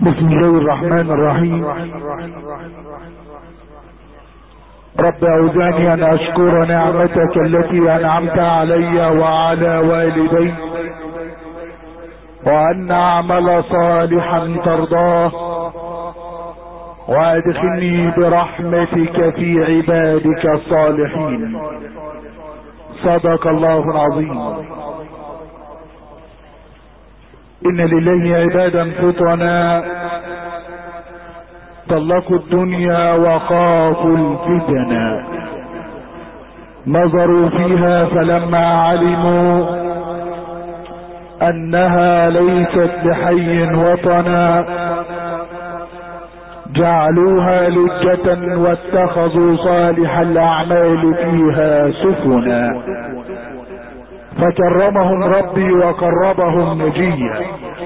بسم الله الرحمن الرحيم. رب أوزعني أن أشكر نعمتك التي أنعمت علي وعلى والدي، وأن أعمل صالحا ترضاه، وأدخلني برحمتك في عبادك الصالحين. صدق الله العظيم. إن لله عبادا فطنا طلقوا الدنيا وخافوا الفتنا، نظروا فيها فلما علموا أنها ليست لحي وطنا جعلوها لجة واتخذوا صالح الأعمال فيها سفنا، فكرمهم ربي وقربهم نجيا.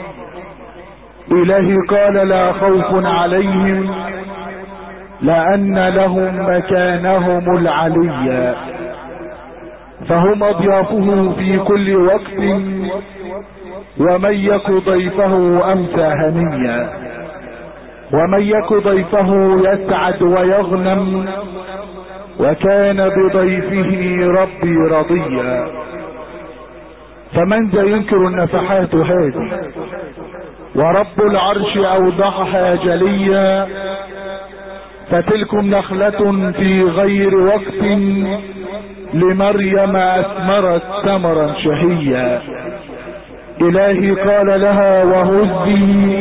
إلهي قال لا خوف عليهم لأن لهم مكانهم العليا، فهم أضيافه في كل وقت، ومن يك ضيفه أمسى هنيا، ومن يك ضيفه يسعد ويغنم، وكان بضيفه ربي رضيا. فمن ذا ينكر النفحات هذه، ورب العرش أوضحها جليا، فتلكم نخلة في غير وقت لمريم أثمرت ثمرا شهيا. إلهي قال لها وهزي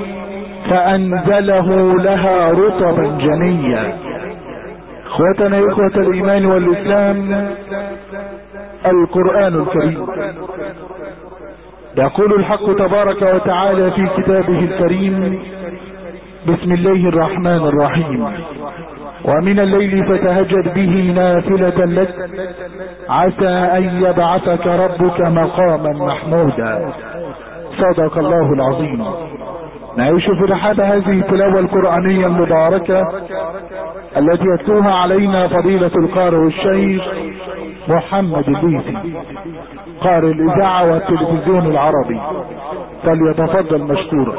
فأنزله لها رطبا جنيا. اخوتنا اخوة الإيمان والإسلام، القرآن الكريم يقول الحق تبارك وتعالى في كتابه الكريم: بسم الله الرحمن الرحيم، ومن الليل فتهجد به نافلة لك عسى أن يبعثك ربك مقاما محمودا. صدق الله العظيم. نعيش في رحاب هذه التلاوة القرآنية المباركة التي يتلوها علينا فضيلة القارئ الشيخ محمد الليثي، قارئ الإذاعة والتلفزيون العربي، فليتفضل مشكورا.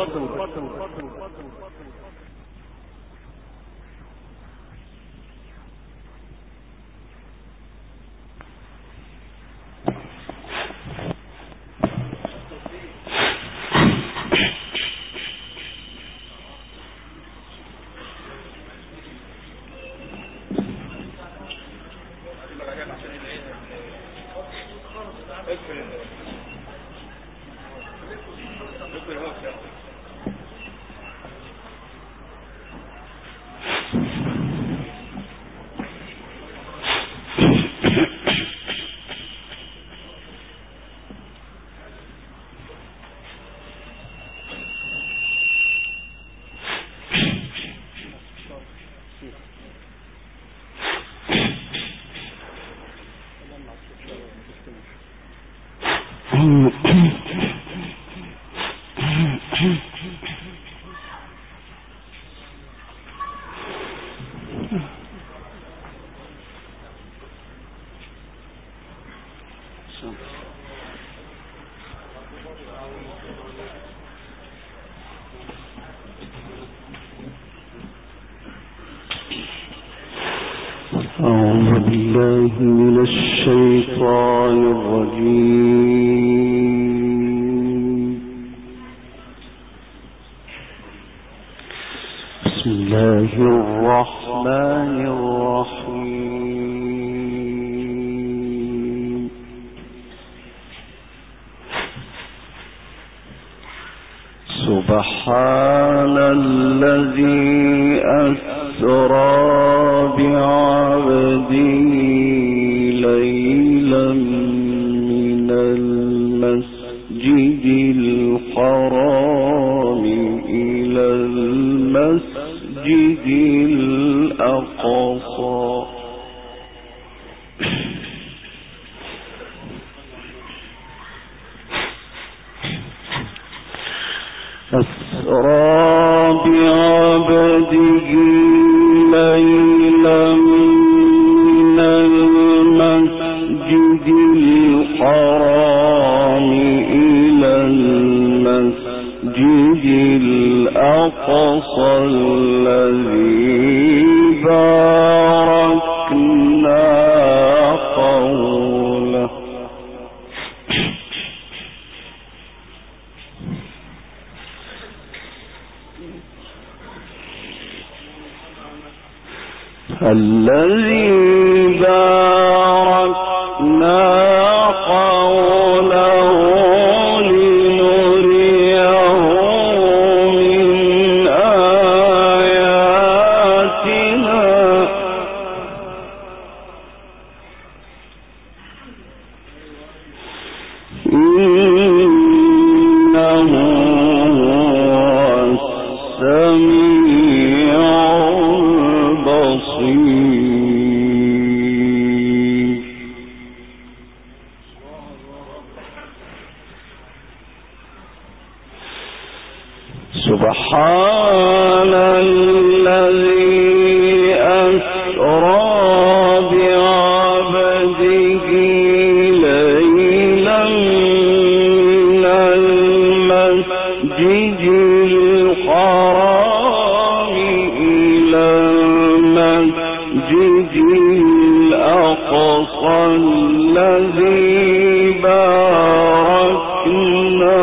أعوذ بالله من الشيطان الرجيم. بسم الله الرحمن الرحيم. سبحان الذي أسرى بعبده ليلا من المسجد الحرام إلى المسجد الأقصى أسرى بعبده ليلا من المسجد الحرام إلى المسجد الأقصى الأقصى الذي باركنا حوله الذي باركنا حوله لنريه من آياتنا إنه هو السميع البصير. سبحان الذي أسرى بعبده ليلا من المسجد الحرام إلى المسجد الأقصى الذي باركنا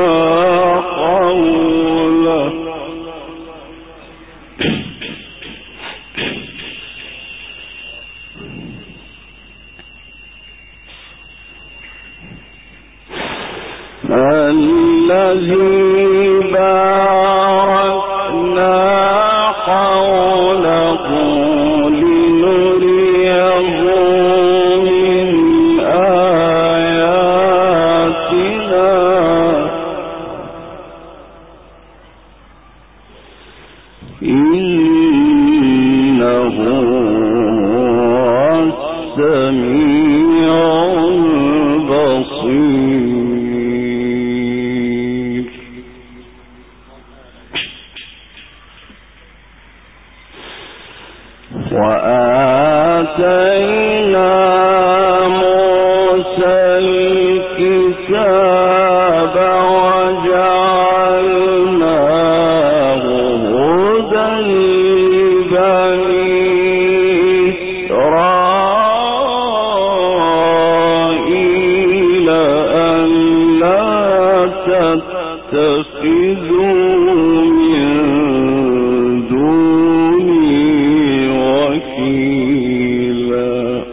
حوله الذي باركنا حوله لنريه من آياتنا إنه هو السميع البصير. وآتينا موسى الكتاب وجعلناه هدى لبني إسرائيل ألا تتخذوا من دوني وكيلا.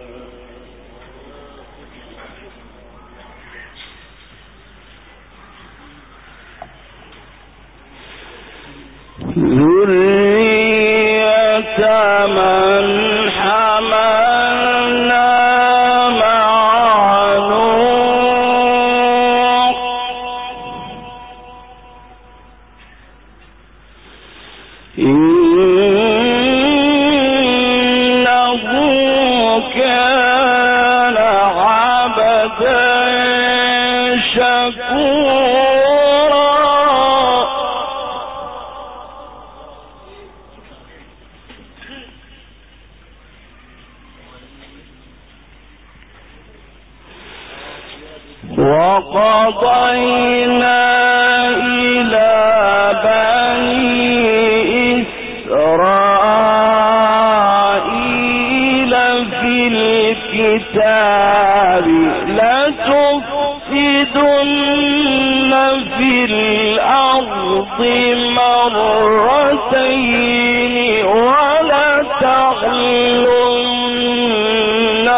ذرية من حملنا مع نوح إنه كان عبدا شكورا. وقضينا إلى بني إسرائيل في الكتاب لتفسدن في الأرض مرتين ولتعلن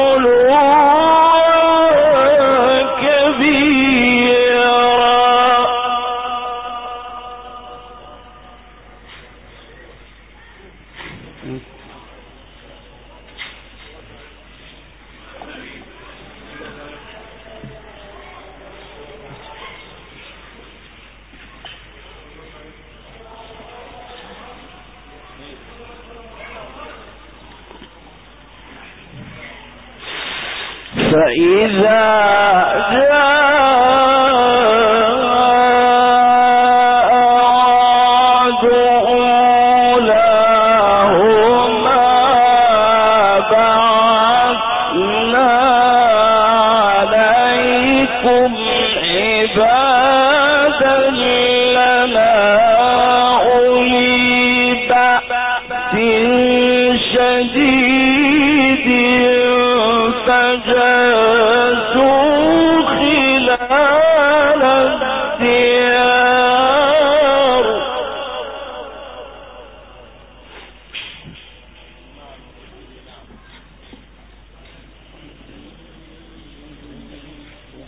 علوا كبيرا. فإذا جاء وعد أولاهما بعثنا عليكم عبادا لنا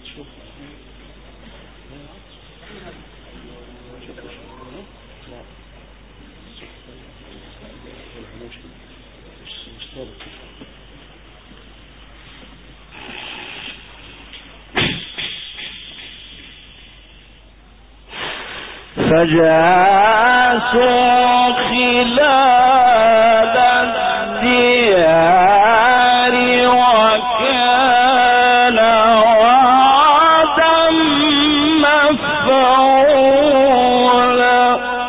فجاسوا خلال الديار وكان وعدا مفعولا.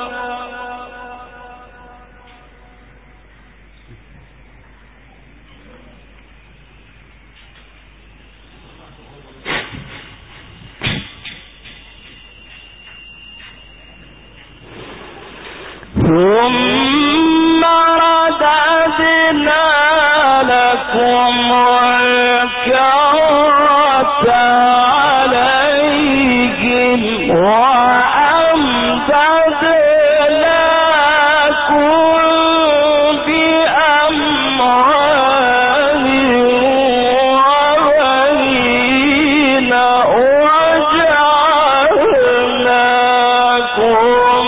ثم رددنا لكم الكرة عليهم وأمددناكم بأموال وبنين وجعلناكم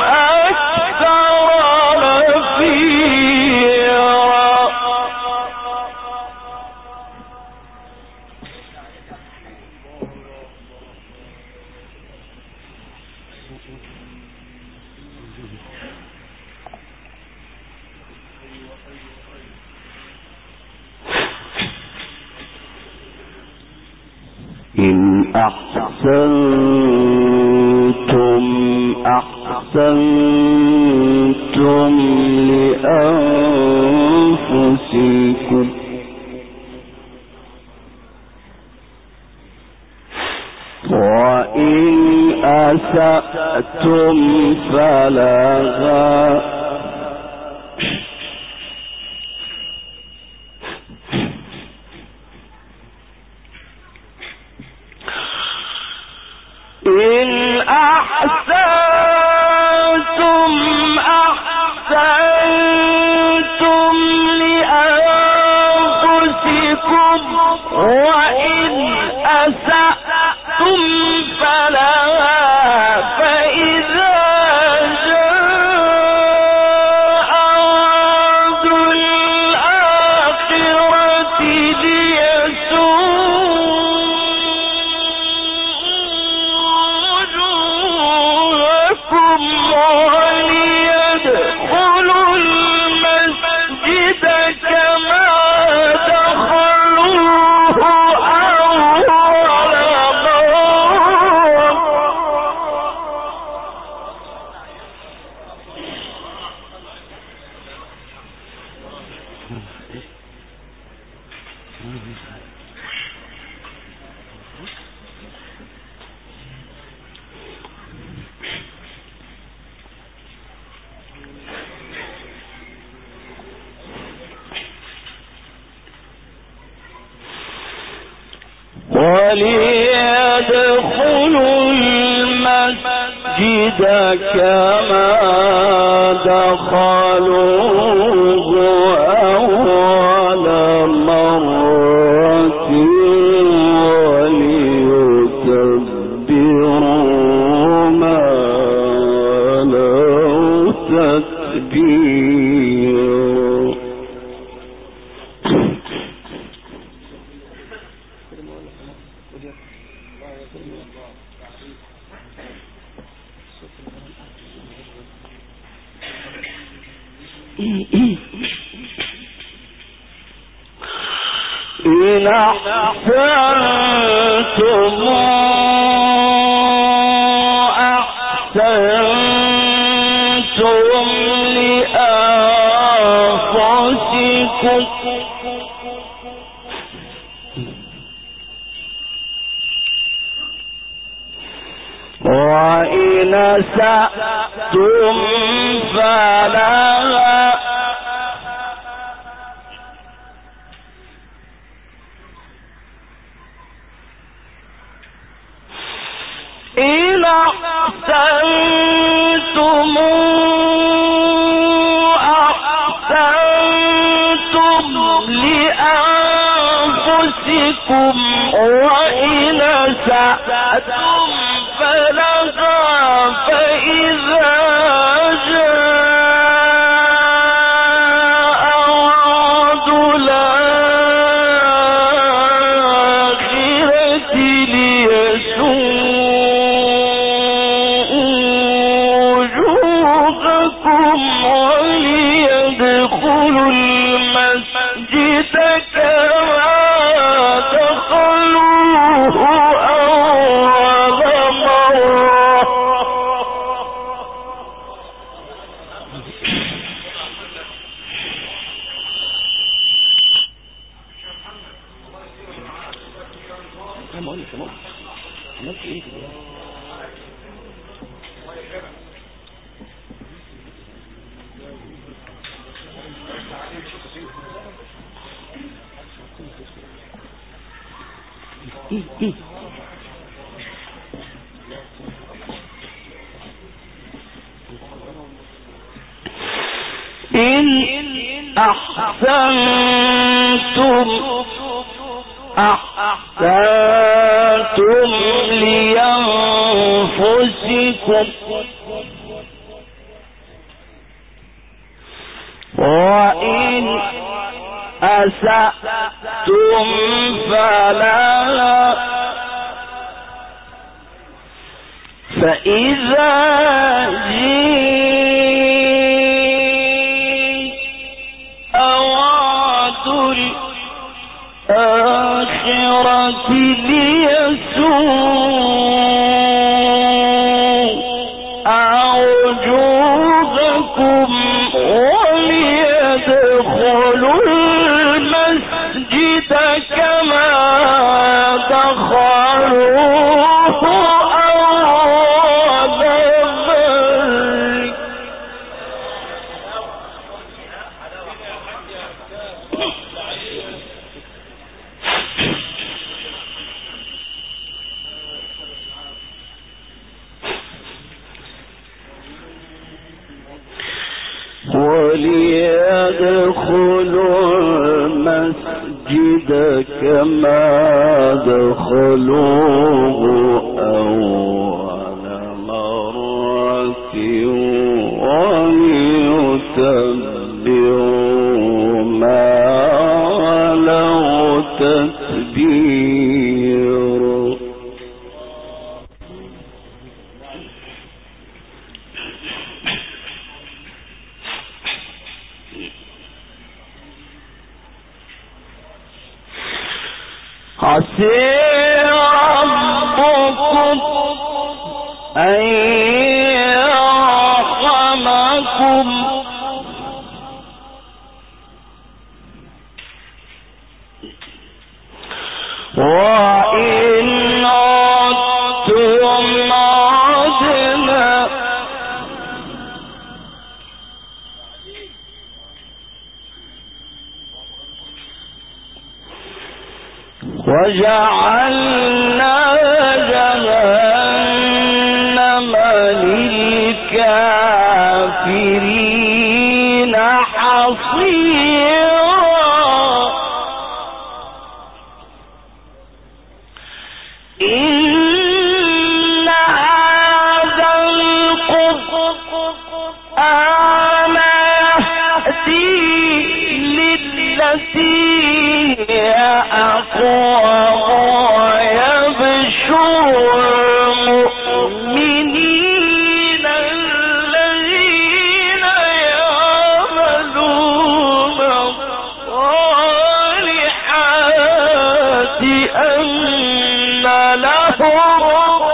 إن أحسنتم أحسنتم لأنفسكم وإن أسأتم فلها إن أحسنتم أحسنتم لأنفسكم وإن أسأتم فلها فإذا جاء وعد الآخرة وليدخلوا المسجد كما دخلوه أول وليدخلوا المسجد كما دخلوه أول مرة وليتبروا ما لو تتبيروا. إن أحسنتم أحسنتم لأنفسكم وإن أسأتم فلها إن أحسنتم أحسنتم لأنفسكم وإن أحسنتم لأنفسكم وإن أسأتم فلا فإذا الآخرة ليسوء وجوهكم وليدخلوا المسجد كما دخلوه أول مرة. وليدخلوا المسجد كما دخلوه أول مرة وليتبعوا ما علوا تتبيرا. عسى ربكم أن يرحمكم وإن عدتم عدنا وجعلنا جهنم للكافرين حصيرا. إن هذا القرآن يهدي للتي هي أقوم ويبشر المؤمنين الذين يعملون الصالحات أن لهم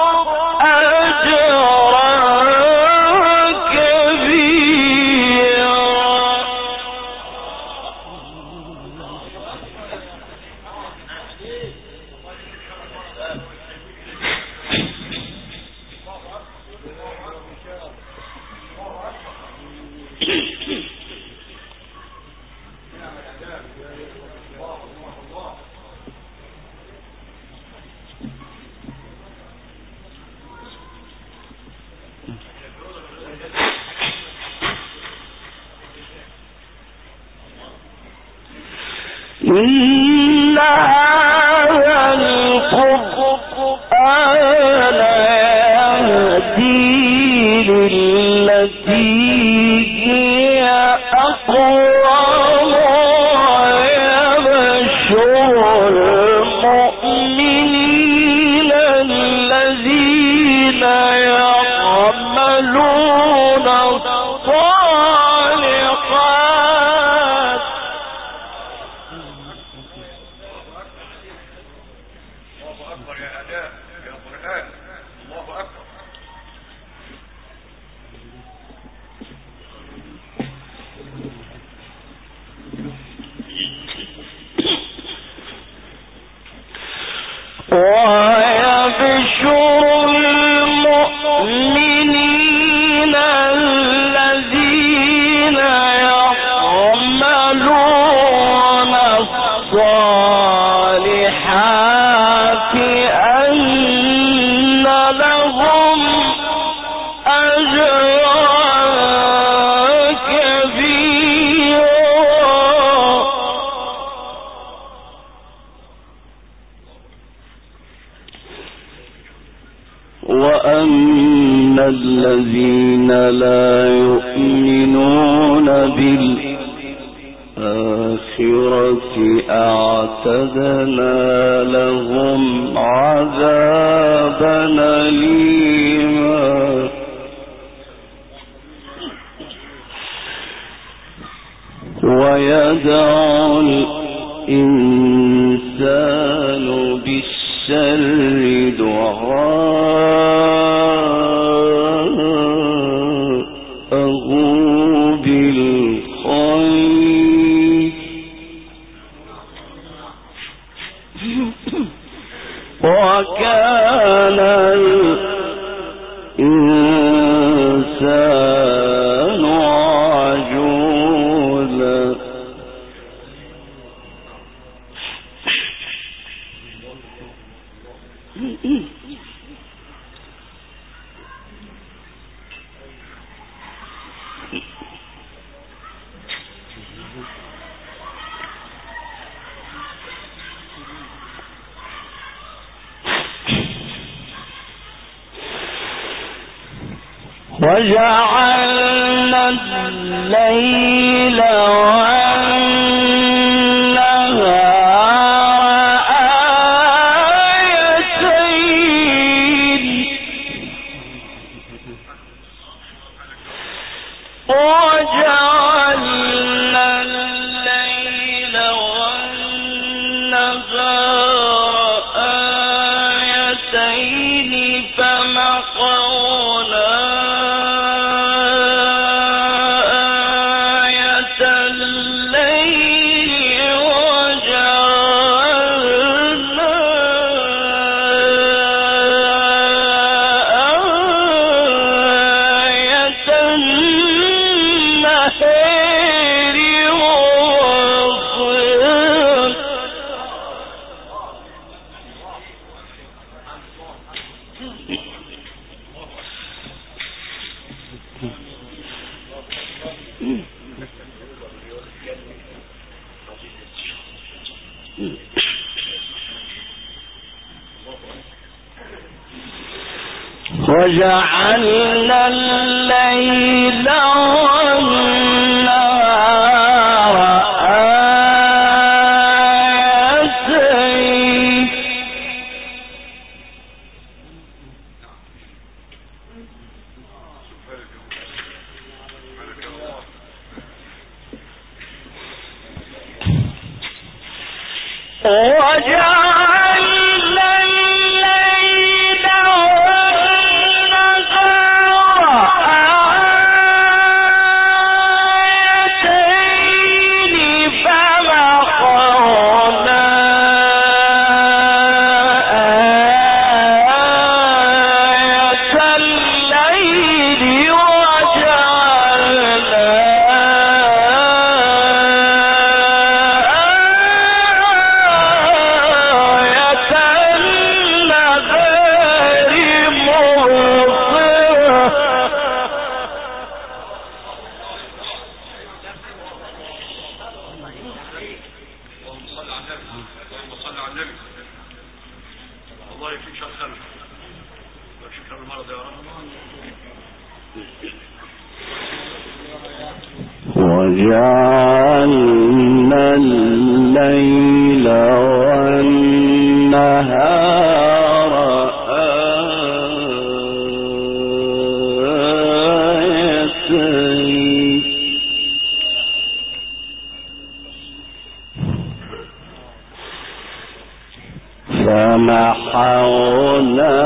أجرا كبيرا. إن هذا القرآن وأما الذين لا يؤمنون بالآخرة أعتدنا لهم عذابا أليما ويدعو الإنسان بالشر دعاءه بالخير وكان الإنسان عجولا وجعلنا الليل والنهار آيتين وجعلنا الليل والنهار آيتين فمحونا وجعلنا الليل والنهار آيتين وجعلنا الليل والنهار آيتين فمحونا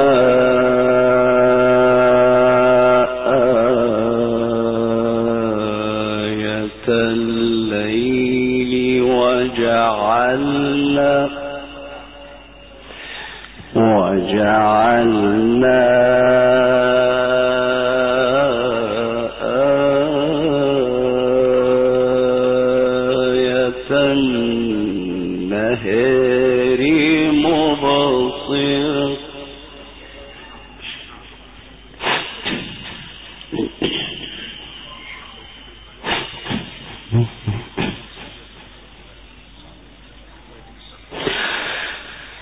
الليل وجعلنا آية النهار مبصرة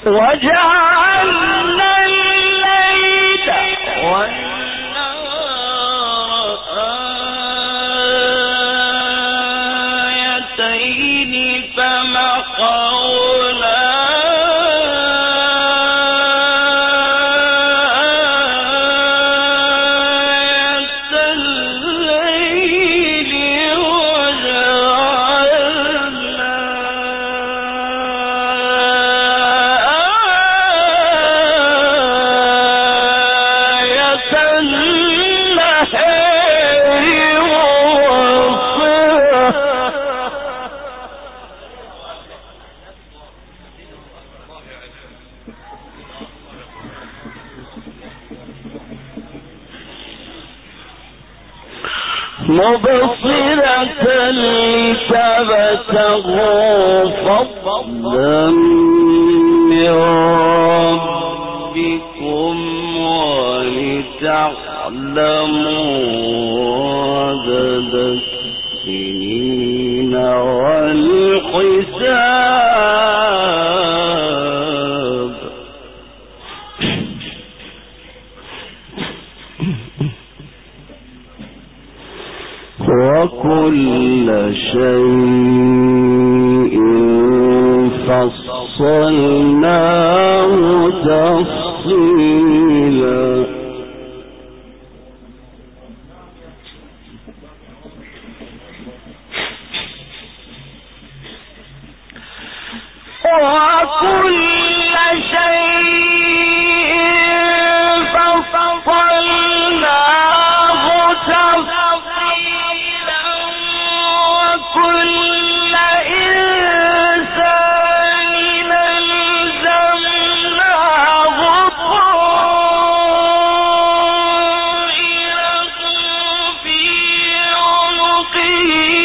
وجعلنا الليل والنهار آيتين فمحونا مبصرة لتبتغوا فضلا من ربكم ولتعلموا عدد السنين والحساب وكل شيء فصلناه تفصيلا وكل شيء فصلناه تفصيلا وكل إنسان ألزمناه طائره في عنقه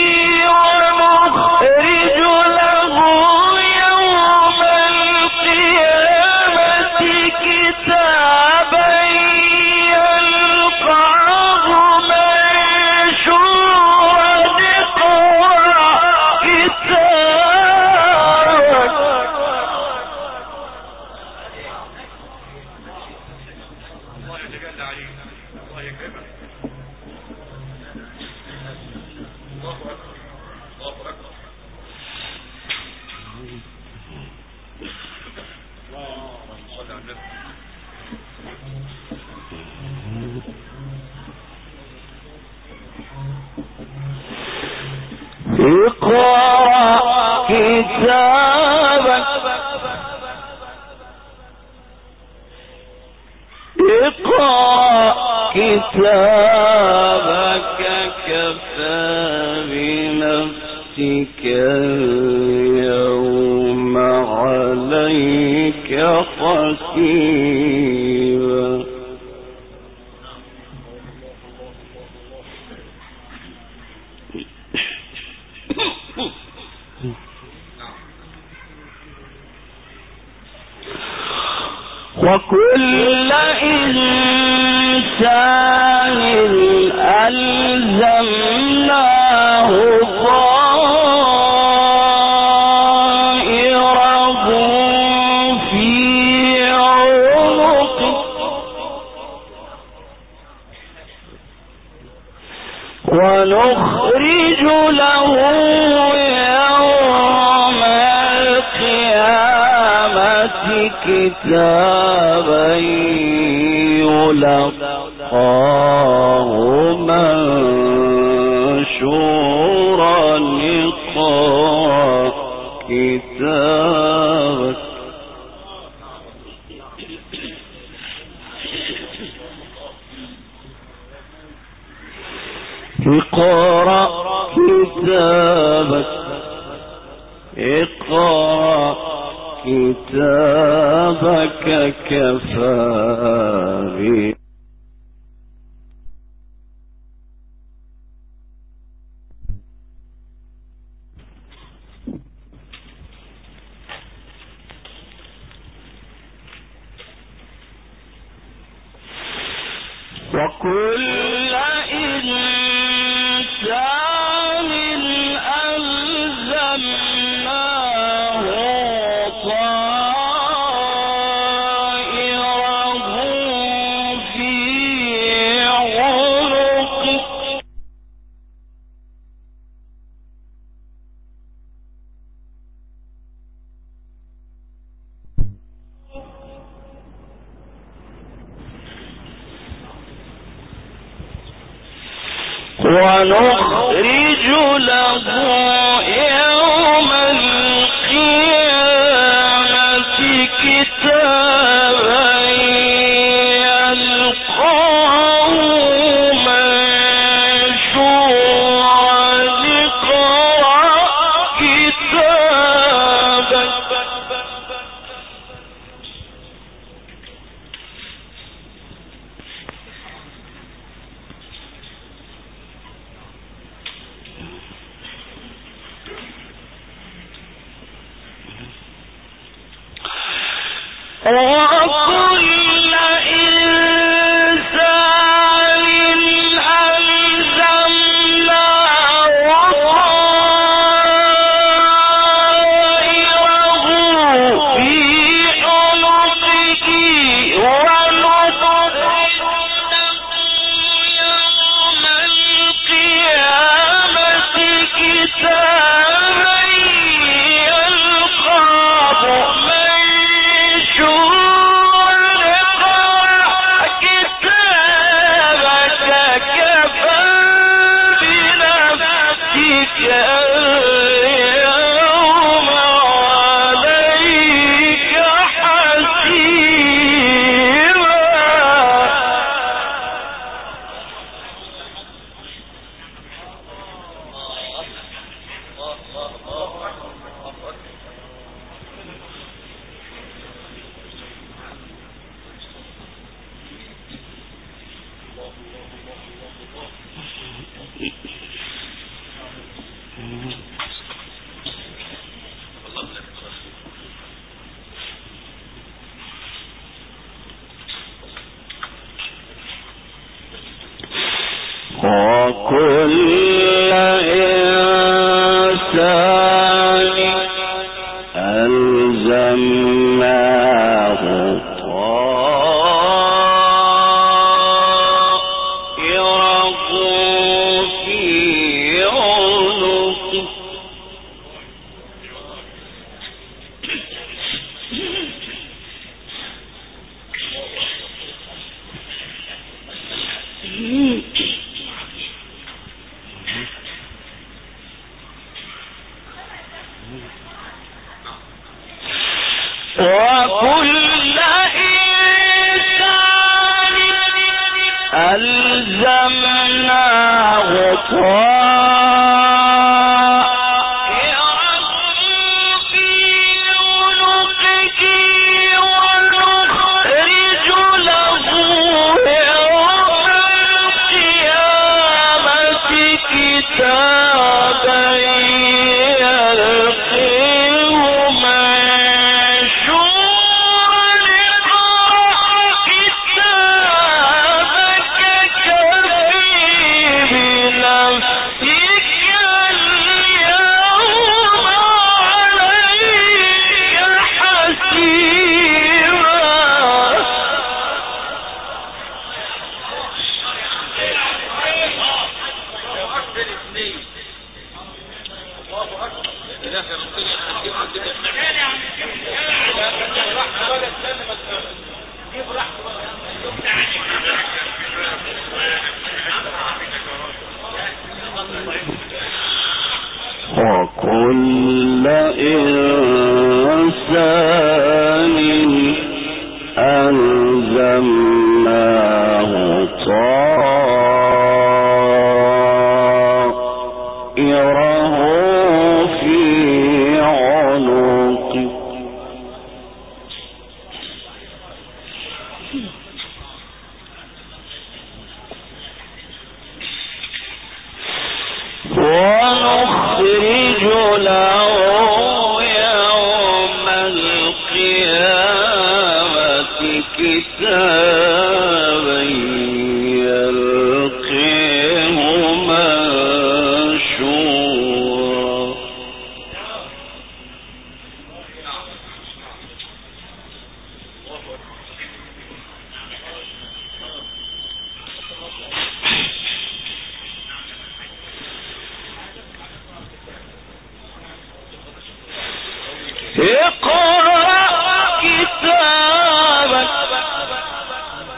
ونخرج له يوم القيامة كتابا يلقاه منشورا اقرأ كتابك الله يتجلى عليك الله يكرمك الله أكبر الله أكبر اللهم صل على النبي اقرأ كتابك اقرأ كتابك كفى بنفسك اليوم عليك حسيبا وكل إنسان ألزمناه طائره في عنقه ونخرج له يوم القيامة كتابا يلقاه منشورا اقرأ كتابك اقرأ كتابك اقرأ كتابك كفى به وكل إنسان ألزمناه طائره ونخرج له يوم القيامة كتابا يلقاه منشورا اقرأ كتابك وكل إنسان ألزمناه طائره في عنقه ونخرج له يوم القيامة كتابا يلقاه وكل إنسان ألزمناه طائره في عنقه وكل إنسان ألزمناه طائره في عنقه ونخرج له يوم القيامة كتابا وكل إنسان ألزمناه طائره في عنقه ونخرج له يوم القيامة كتابا يلقاه منشورا اقرأ كتابك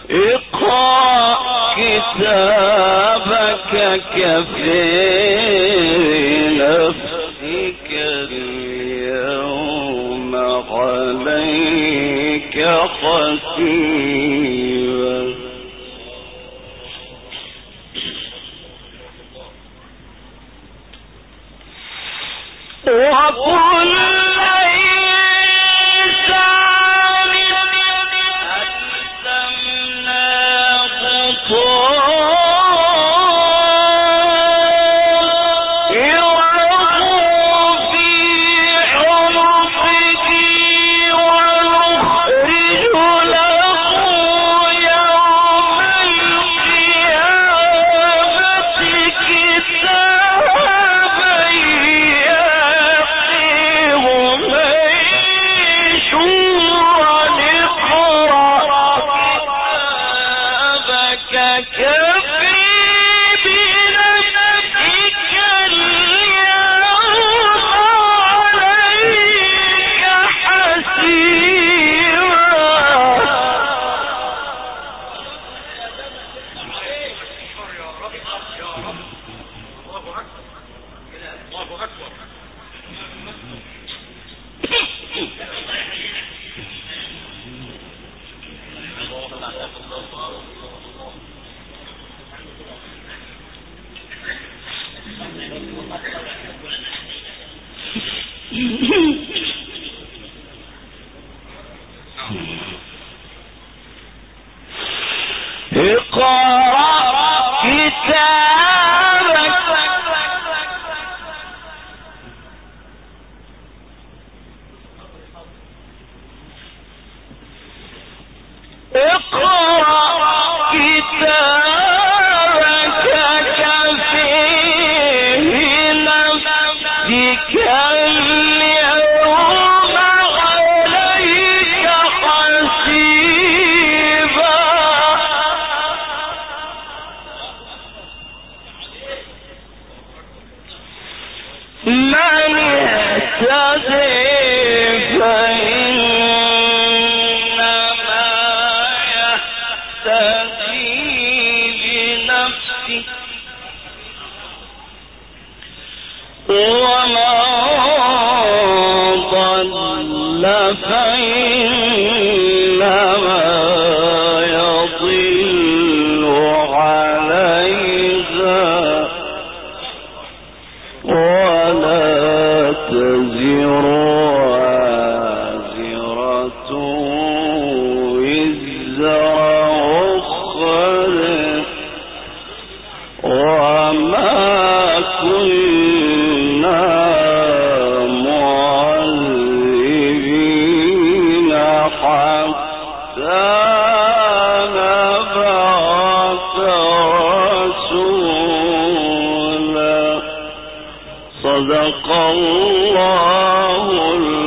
اقرأ كتابك كفى نفسك اليوم عليك حسيبا وقل صدق الله